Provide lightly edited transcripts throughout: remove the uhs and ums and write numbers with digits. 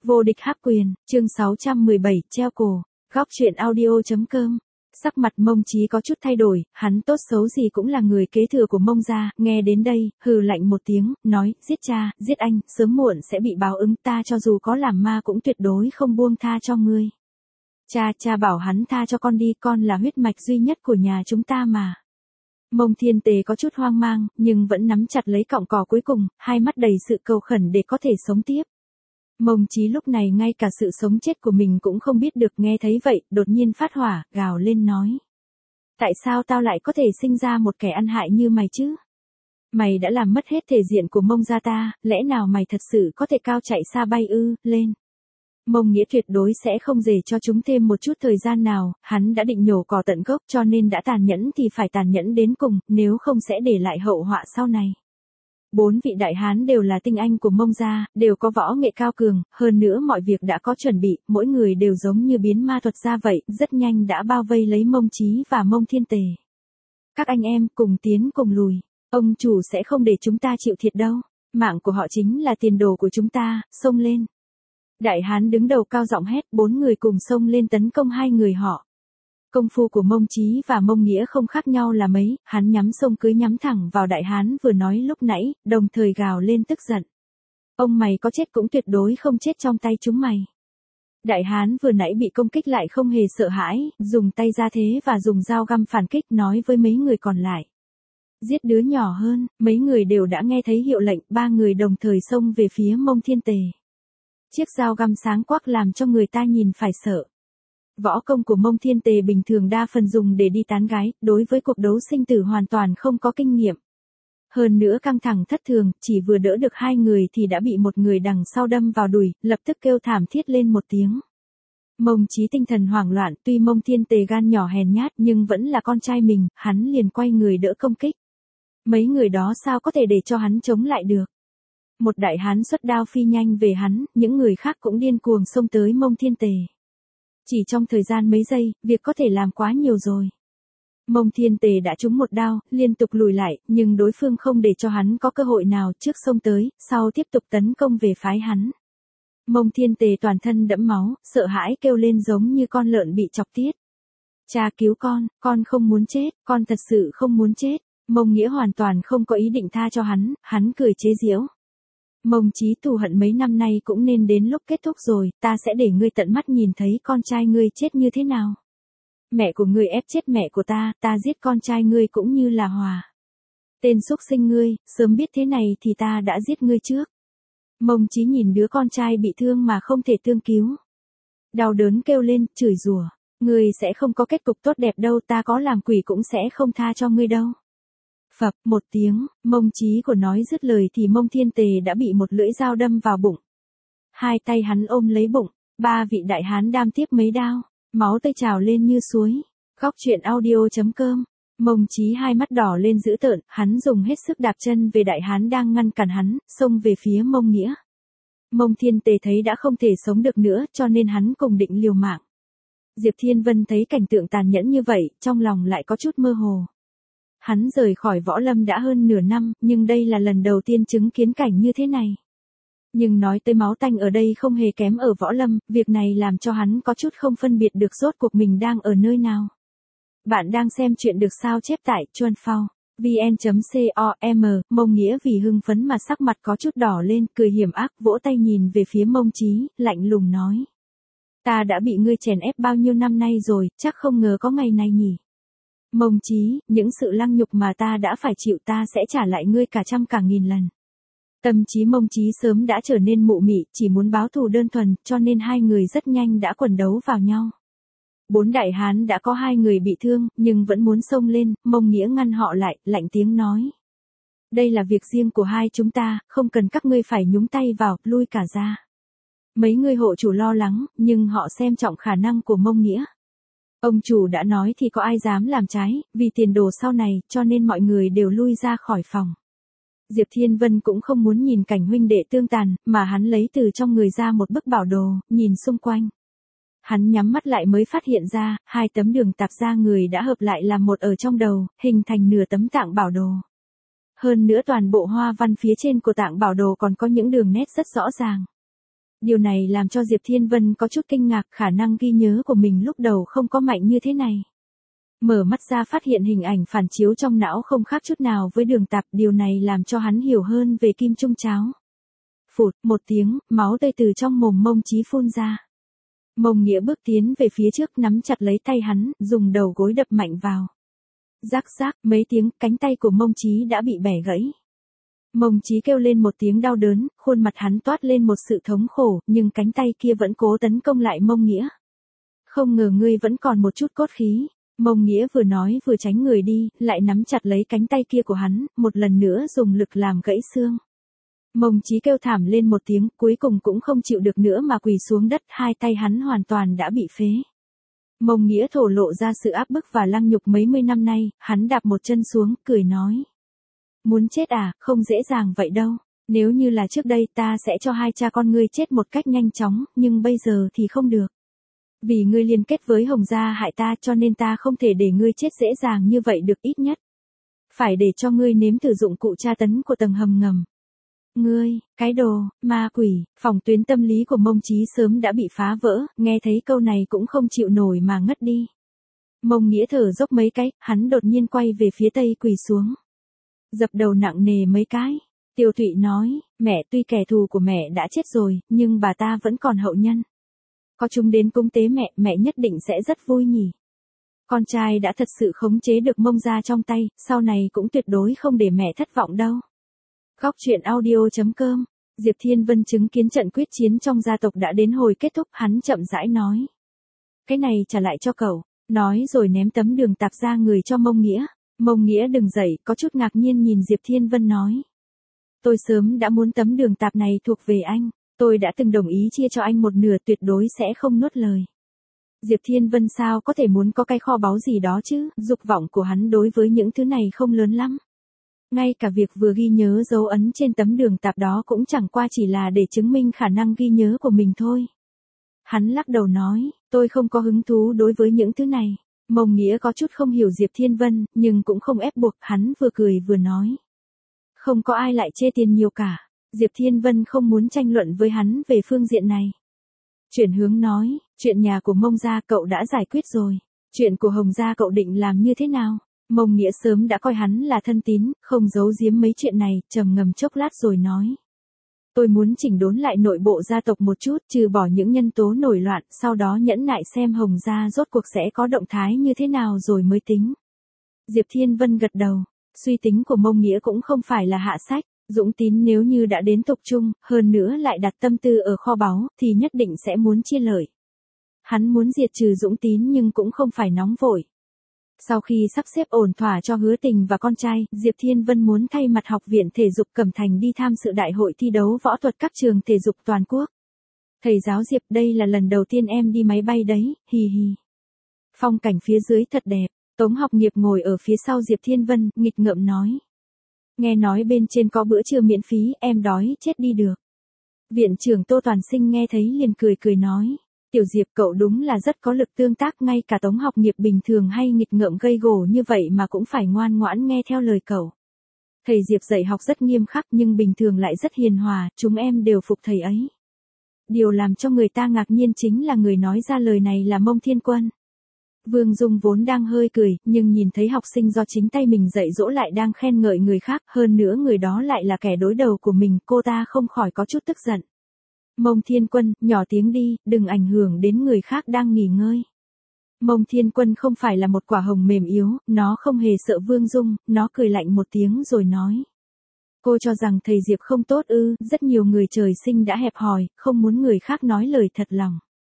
Vô địch hắc quyền, chương 617, treo cổ, góc truyện audio.com. Sắc mặt Mông Chí có chút thay đổi, hắn tốt xấu gì cũng là người kế thừa của Mông gia, nghe đến đây, hừ lạnh một tiếng, nói, giết cha, giết anh, sớm muộn sẽ bị báo ứng, ta cho dù có làm ma cũng tuyệt đối không buông tha cho ngươi. Cha bảo hắn tha cho con đi, con là huyết mạch duy nhất của nhà chúng ta mà. Mông Thiên Tề có chút hoang mang, nhưng vẫn nắm chặt lấy cọng cỏ cuối cùng, hai mắt đầy sự cầu khẩn để có thể sống tiếp. Mông Chí lúc này ngay cả sự sống chết của mình cũng không biết được, nghe thấy vậy, đột nhiên phát hỏa, gào lên nói. Tại sao tao lại có thể sinh ra một kẻ ăn hại như mày chứ? Mày đã làm mất hết thể diện của Mông gia ta, lẽ nào mày thật sự có thể cao chạy xa bay ư, lên. Mông Nghĩa tuyệt đối sẽ không dđể cho chúng thêm một chút thời gian nào, hắn đã định nhổ cỏ tận gốc cho nên đã tàn nhẫn thì phải tàn nhẫn đến cùng, nếu không sẽ để lại hậu họa sau này. 4 vị đại hán đều là tinh anh của Mông gia, đều có võ nghệ cao cường, hơn nữa mọi việc đã có chuẩn bị, mỗi người đều giống như biến ma thuật ra vậy, rất nhanh đã bao vây lấy Mông Chí và Mông Thiên Tề. Các anh em cùng tiến cùng lùi, ông chủ sẽ không để chúng ta chịu thiệt đâu, mạng của họ chính là tiền đồ của chúng ta, xông lên. Đại hán đứng đầu cao giọng hét, 4 người cùng xông lên tấn công hai người họ. Công phu của Mông Chí và Mông Nghĩa không khác nhau là mấy, hắn nhắm sông cưới nhắm thẳng vào đại hán vừa nói lúc nãy, đồng thời gào lên tức giận. Ông mày có chết cũng tuyệt đối không chết trong tay chúng mày. Đại hán vừa nãy bị công kích lại không hề sợ hãi, dùng tay ra thế và dùng dao găm phản kích, nói với mấy người còn lại. Giết đứa nhỏ hơn, mấy người đều đã nghe thấy hiệu lệnh, 3 người đồng thời xông về phía Mông Thiên Tề. Chiếc dao găm sáng quắc làm cho người ta nhìn phải sợ. Võ công của Mông Thiên Tề bình thường đa phần dùng để đi tán gái, đối với cuộc đấu sinh tử hoàn toàn không có kinh nghiệm. Hơn nữa căng thẳng thất thường, chỉ vừa đỡ được 2 người thì đã bị một người đằng sau đâm vào đùi, lập tức kêu thảm thiết lên một tiếng. Mông Chí tinh thần hoảng loạn, tuy Mông Thiên Tề gan nhỏ hèn nhát nhưng vẫn là con trai mình, hắn liền quay người đỡ công kích. Mấy người đó sao có thể để cho hắn chống lại được. Một đại hán xuất đao phi nhanh về hắn, những người khác cũng điên cuồng xông tới Mông Thiên Tề. Chỉ trong thời gian mấy giây, việc có thể làm quá nhiều rồi. Mông Thiên Tề đã trúng một đao, liên tục lùi lại, nhưng đối phương không để cho hắn có cơ hội nào, trước xông tới, sau tiếp tục tấn công về phái hắn. Mông Thiên Tề toàn thân đẫm máu, sợ hãi kêu lên giống như con lợn bị chọc tiết. Cha cứu con không muốn chết, con thật sự không muốn chết. Mông Nghĩa hoàn toàn không có ý định tha cho hắn cười chế giễu. Mông Chí thù hận mấy năm nay cũng nên đến lúc kết thúc rồi, ta sẽ để ngươi tận mắt nhìn thấy con trai ngươi chết như thế nào. Mẹ của ngươi ép chết mẹ của ta giết con trai ngươi cũng như là hòa. Tên xúc sinh ngươi, sớm biết thế này thì ta đã giết ngươi trước. Mông Chí nhìn đứa con trai bị thương mà không thể tương cứu. Đau đớn kêu lên, chửi rủa, ngươi sẽ không có kết cục tốt đẹp đâu, ta có làm quỷ cũng sẽ không tha cho ngươi đâu. Phập một tiếng, Mông Chí của nói dứt lời thì Mông Thiên Tề đã bị một lưỡi dao đâm vào bụng. Hai tay hắn ôm lấy bụng, 3 vị đại hán đam tiếp mấy đao, máu tươi trào lên như suối. Góc truyện audio.com. Mông Chí hai mắt đỏ lên dữ tợn, hắn dùng hết sức đạp chân về đại hán đang ngăn cản hắn, xông về phía Mông Nghĩa. Mông Thiên Tề thấy đã không thể sống được nữa, cho nên hắn cùng định liều mạng. Diệp Thiên Vân thấy cảnh tượng tàn nhẫn như vậy, trong lòng lại có chút mơ hồ. Hắn rời khỏi võ lâm đã hơn nửa năm, nhưng đây là lần đầu tiên chứng kiến cảnh như thế này. Nhưng nói tới máu tanh ở đây không hề kém ở võ lâm, việc này làm cho hắn có chút không phân biệt được rốt cuộc mình đang ở nơi nào. Bạn đang xem chuyện được sao chép tại Chuanphao, vn.com, Mông Nghĩa vì hưng phấn mà sắc mặt có chút đỏ lên, cười hiểm ác vỗ tay nhìn về phía Mông Chí, lạnh lùng nói. Ta đã bị ngươi chèn ép bao nhiêu năm nay rồi, chắc không ngờ có ngày này nhỉ. Mông Chí, những sự lăng nhục mà ta đã phải chịu ta sẽ trả lại ngươi cả trăm cả nghìn lần. Tâm trí Mông Chí sớm đã trở nên mụ mị, chỉ muốn báo thù đơn thuần, cho nên hai người rất nhanh đã quần đấu vào nhau. 4 đại hán đã có 2 người bị thương, nhưng vẫn muốn xông lên, Mông Nghĩa ngăn họ lại, lạnh tiếng nói. Đây là việc riêng của hai chúng ta, không cần các ngươi phải nhúng tay vào, lui cả ra. Mấy người hộ chủ lo lắng, nhưng họ xem trọng khả năng của Mông Nghĩa. Ông chủ đã nói thì có ai dám làm trái, vì tiền đồ sau này, cho nên mọi người đều lui ra khỏi phòng. Diệp Thiên Vân cũng không muốn nhìn cảnh huynh đệ tương tàn, mà hắn lấy từ trong người ra một bức bảo đồ, nhìn xung quanh. Hắn nhắm mắt lại mới phát hiện ra, 2 tấm đường tạp ra người đã hợp lại làm một ở trong đầu, hình thành nửa tấm tạng bảo đồ. Hơn nữa toàn bộ hoa văn phía trên của tạng bảo đồ còn có những đường nét rất rõ ràng. Điều này làm cho Diệp Thiên Vân có chút kinh ngạc, khả năng ghi nhớ của mình lúc đầu không có mạnh như thế này. Mở mắt ra phát hiện hình ảnh phản chiếu trong não không khác chút nào với Đường Tạp, điều này làm cho hắn hiểu hơn về Kim Trung Cháo. Phụt, một tiếng, máu tươi từ trong mồm Mông Chí phun ra. Mông Nghĩa bước tiến về phía trước nắm chặt lấy tay hắn, dùng đầu gối đập mạnh vào. Rác rác, mấy tiếng, cánh tay của Mông Chí đã bị bẻ gãy. Mông Chí kêu lên một tiếng đau đớn, khuôn mặt hắn toát lên một sự thống khổ, nhưng cánh tay kia vẫn cố tấn công lại Mông Nghĩa. Không ngờ ngươi vẫn còn một chút cốt khí. Mông Nghĩa vừa nói vừa tránh người đi, lại nắm chặt lấy cánh tay kia của hắn, một lần nữa dùng lực làm gãy xương. Mông Chí kêu thảm lên một tiếng, cuối cùng cũng không chịu được nữa mà quỳ xuống đất, hai tay hắn hoàn toàn đã bị phế. Mông Nghĩa thổ lộ ra sự áp bức và lăng nhục mấy mươi năm nay, hắn đạp một chân xuống, cười nói. Muốn chết à, không dễ dàng vậy đâu. Nếu như là trước đây ta sẽ cho hai cha con ngươi chết một cách nhanh chóng, nhưng bây giờ thì không được. Vì ngươi liên kết với Hồng gia hại ta cho nên ta không thể để ngươi chết dễ dàng như vậy được, ít nhất. Phải để cho ngươi nếm thử dụng cụ tra tấn của tầng hầm ngầm. Ngươi, cái đồ, ma quỷ, phòng tuyến tâm lý của Mông Chí sớm đã bị phá vỡ, nghe thấy câu này cũng không chịu nổi mà ngất đi. Mông Nghĩa thở dốc mấy cái, hắn đột nhiên quay về phía tây quỳ xuống. Dập đầu nặng nề mấy cái. Tiêu Thụy nói, mẹ, tuy kẻ thù của mẹ đã chết rồi, nhưng bà ta vẫn còn hậu nhân. Có chúng đến cúng tế mẹ, mẹ nhất định sẽ rất vui nhỉ. Con trai đã thật sự khống chế được Mông gia trong tay, sau này cũng tuyệt đối không để mẹ thất vọng đâu. Góc truyện audio.com. Diệp Thiên Vân chứng kiến trận quyết chiến trong gia tộc đã đến hồi kết thúc, hắn chậm rãi nói. Cái này trả lại cho cậu, nói rồi ném tấm Đường Tạp ra người cho Mông Nghĩa. Mông Nghĩa đứng dậy, có chút ngạc nhiên nhìn Diệp Thiên Vân nói. Tôi sớm đã muốn tấm Đường Tạp này thuộc về anh, tôi đã từng đồng ý chia cho anh một nửa, tuyệt đối sẽ không nuốt lời. Diệp Thiên Vân sao có thể muốn có cái kho báu gì đó chứ, dục vọng của hắn đối với những thứ này không lớn lắm. Ngay cả việc vừa ghi nhớ dấu ấn trên tấm Đường Tạp đó cũng chẳng qua chỉ là để chứng minh khả năng ghi nhớ của mình thôi. Hắn lắc đầu nói, tôi không có hứng thú đối với những thứ này. Mông Nghĩa có chút không hiểu Diệp Thiên Vân, nhưng cũng không ép buộc, hắn vừa cười vừa nói. Không có ai lại chê tiền nhiều cả. Diệp Thiên Vân không muốn tranh luận với hắn về phương diện này. Chuyển hướng nói, chuyện nhà của Mông gia cậu đã giải quyết rồi. Chuyện của Hồng gia cậu định làm như thế nào? Mông Nghĩa sớm đã coi hắn là thân tín, không giấu giếm mấy chuyện này, trầm ngâm chốc lát rồi nói. Tôi muốn chỉnh đốn lại nội bộ gia tộc một chút, trừ bỏ những nhân tố nổi loạn, sau đó nhẫn nại xem Hồng gia rốt cuộc sẽ có động thái như thế nào rồi mới tính. Diệp Thiên Vân gật đầu, suy tính của Mông Nghĩa cũng không phải là hạ sách, Dũng Tín nếu như đã đến tộc trung, hơn nữa lại đặt tâm tư ở kho báu, thì nhất định sẽ muốn chia lợi. Hắn muốn diệt trừ Dũng Tín nhưng cũng không phải nóng vội. Sau khi sắp xếp ổn thỏa cho Hứa Tình và con trai, Diệp Thiên Vân muốn thay mặt Học viện Thể dục Cẩm Thành đi tham dự đại hội thi đấu võ thuật các trường thể dục toàn quốc. Thầy giáo Diệp, đây là lần đầu tiên em đi máy bay đấy, hì hì. Phong cảnh phía dưới thật đẹp, Tống Học Nghiệp ngồi ở phía sau Diệp Thiên Vân, nghịch ngợm nói. Nghe nói bên trên có bữa trưa miễn phí, em đói chết đi được. Viện trưởng Tô Toàn Sinh nghe thấy liền cười cười nói. Tiểu Diệp, cậu đúng là rất có lực tương tác, ngay cả Tống Học Nghiệp bình thường hay nghịch ngợm gây gổ như vậy mà cũng phải ngoan ngoãn nghe theo lời cậu. Thầy Diệp dạy học rất nghiêm khắc nhưng bình thường lại rất hiền hòa, chúng em đều phục thầy ấy. Điều làm cho người ta ngạc nhiên chính là người nói ra lời này là Mông Thiên Quân. Vương Dung vốn đang hơi cười, nhưng nhìn thấy học sinh do chính tay mình dạy dỗ lại đang khen ngợi người khác, hơn nữa người đó lại là kẻ đối đầu của mình, cô ta không khỏi có chút tức giận. Mông Thiên Quân, nhỏ tiếng đi, đừng ảnh hưởng đến người khác đang nghỉ ngơi. Mông Thiên Quân không phải là một quả hồng mềm yếu, nó không hề sợ Vương Dung, nó cười lạnh một tiếng rồi nói. Cô cho rằng thầy Diệp không tốt ư, rất nhiều người trời sinh đã hẹp hòi, không muốn người khác nói lời thật lòng.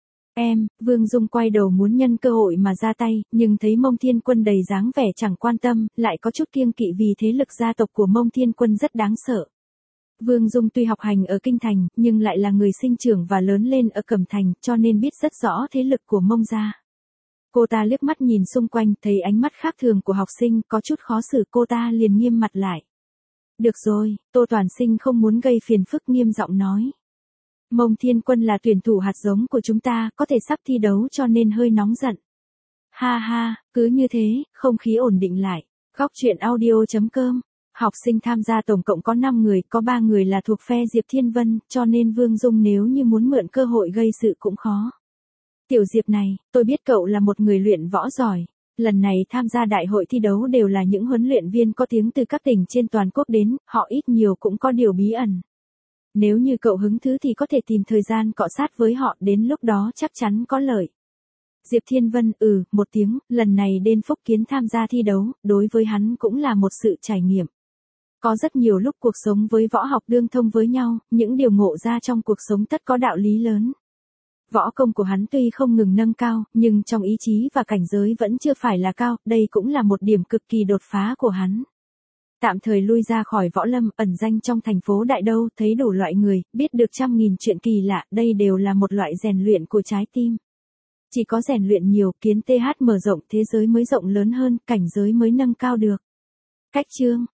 Em, Vương Dung quay đầu muốn nhân cơ hội mà ra tay, nhưng thấy Mông Thiên Quân đầy dáng vẻ chẳng quan tâm, lại có chút kiêng kỵ vì thế lực gia tộc của Mông Thiên Quân rất đáng sợ. Vương Dung tuy học hành ở Kinh Thành, nhưng lại là người sinh trưởng và lớn lên ở Cẩm Thành, cho nên biết rất rõ thế lực của Mông gia. Cô ta liếc mắt nhìn xung quanh, thấy ánh mắt khác thường của học sinh, có chút khó xử, cô ta liền nghiêm mặt lại. Được rồi, Tô Toàn Sinh không muốn gây phiền phức nghiêm giọng nói. Mông Thiên Quân là tuyển thủ hạt giống của chúng ta, có thể sắp thi đấu cho nên hơi nóng giận. Ha ha, cứ như thế, không khí ổn định lại. Góc truyện audio.com Học sinh tham gia tổng cộng có 5 người, có 3 người là thuộc phe Diệp Thiên Vân, cho nên Vương Dung nếu như muốn mượn cơ hội gây sự cũng khó. Tiểu Diệp này, tôi biết cậu là một người luyện võ giỏi. Lần này tham gia đại hội thi đấu đều là những huấn luyện viên có tiếng từ các tỉnh trên toàn quốc đến, họ ít nhiều cũng có điều bí ẩn. Nếu như cậu hứng thú thì có thể tìm thời gian cọ sát với họ, đến lúc đó chắc chắn có lợi. Diệp Thiên Vân một tiếng, lần này đến Phúc Kiến tham gia thi đấu, đối với hắn cũng là một sự trải nghiệm. Có rất nhiều lúc cuộc sống với võ học đương thông với nhau, những điều ngộ ra trong cuộc sống tất có đạo lý lớn. Võ công của hắn tuy không ngừng nâng cao, nhưng trong ý chí và cảnh giới vẫn chưa phải là cao, đây cũng là một điểm cực kỳ đột phá của hắn. Tạm thời lui ra khỏi võ lâm, ẩn danh trong thành phố Đại Đâu, thấy đủ loại người, biết được trăm nghìn chuyện kỳ lạ, đây đều là một loại rèn luyện của trái tim. Chỉ có rèn luyện nhiều, kiến TH mở rộng, thế giới mới rộng lớn hơn, cảnh giới mới nâng cao được. Cách chương